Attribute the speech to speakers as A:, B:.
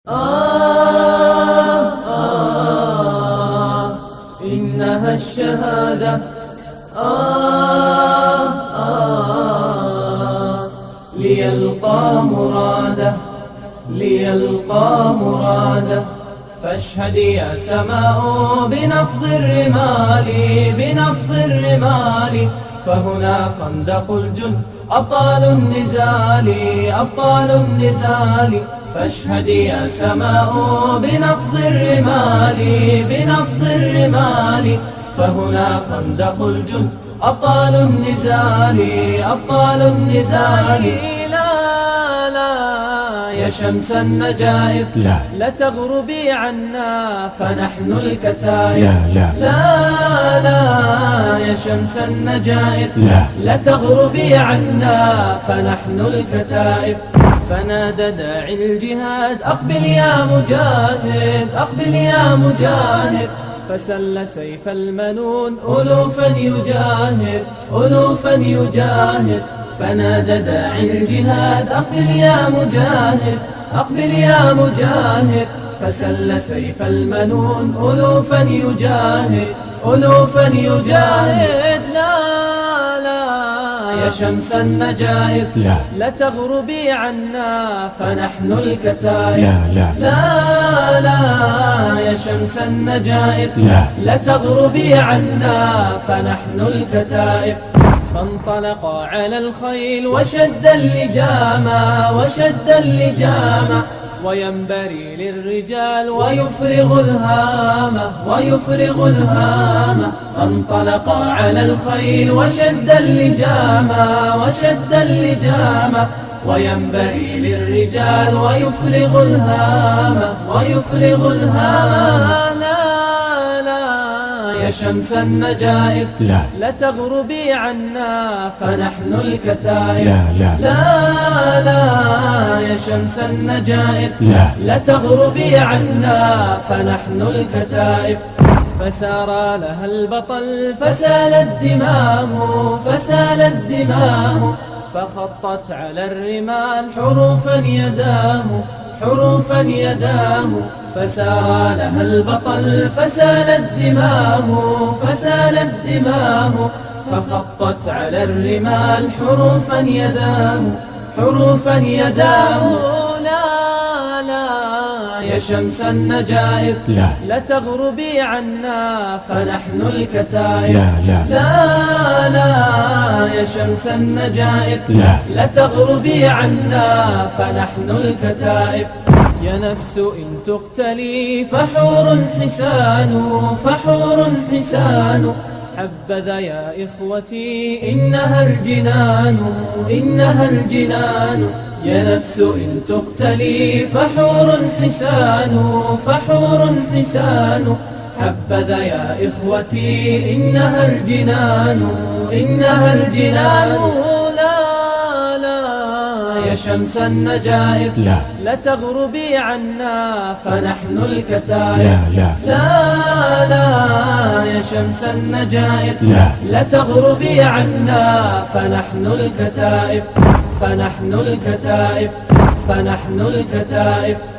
A: إنها الشهادة ليلقى مراده فاشهد يا سماء بنفض الرمال فهنا خندق الجند أبطال النزال فاشهد يا سماء بنفض الرمال فهنا خندق الجند أبطال النزال يا شمس النجائب لا تغربي عنا فنحن الكتائب لا يا شمس النجائب لا تغربي عنا فنحن الكتائب فنادى داعي الجهاد أقبل يا مجاهد فسل سيف المنون ألوفا يجاهد فنادى داعي الجهاد أقبل يا مجاهد فسل سيف المنون ألوفا يجاهد لا يا شمس النجائب لا تغربي عنا فنحن الكتائب لا يا شمس النجائب لا تغربي عنا فنحن الكتائب فانطلق على الخيل وشد اللجام وينبري للرجال ويفرغ الهامة فانطلق على الخيل وشد اللجام وينبري للرجال ويفرغ الهامة يا شمس النجائب لا تغربي عنا فنحن الكتائب لا يا شمس النجائب لا تغربي عنا فنحن الكتائب فسار لها البطل فسالت دماه فخطت على الرمال حروفا يداه فسار لها البطل فسالت دماه فخطت على الرمال حروفا يداه لا يا شمس النجائب لا تغربي عنا فنحن الكتائب لا يا شمس النجائب لا تغربي عنا فنحن الكتائب يا نفس إن تقتلي فحور حسان حبذا يا إخوتي إنها الجنان يا نفس إن تقتلي فحور حسان حبذا يا إخوتي إنها الجنان يا شمس النجائب لا تغربي عنا فنحن الكتائب لا يا شمس النجائب لا تغربي عنا فنحن الكتائب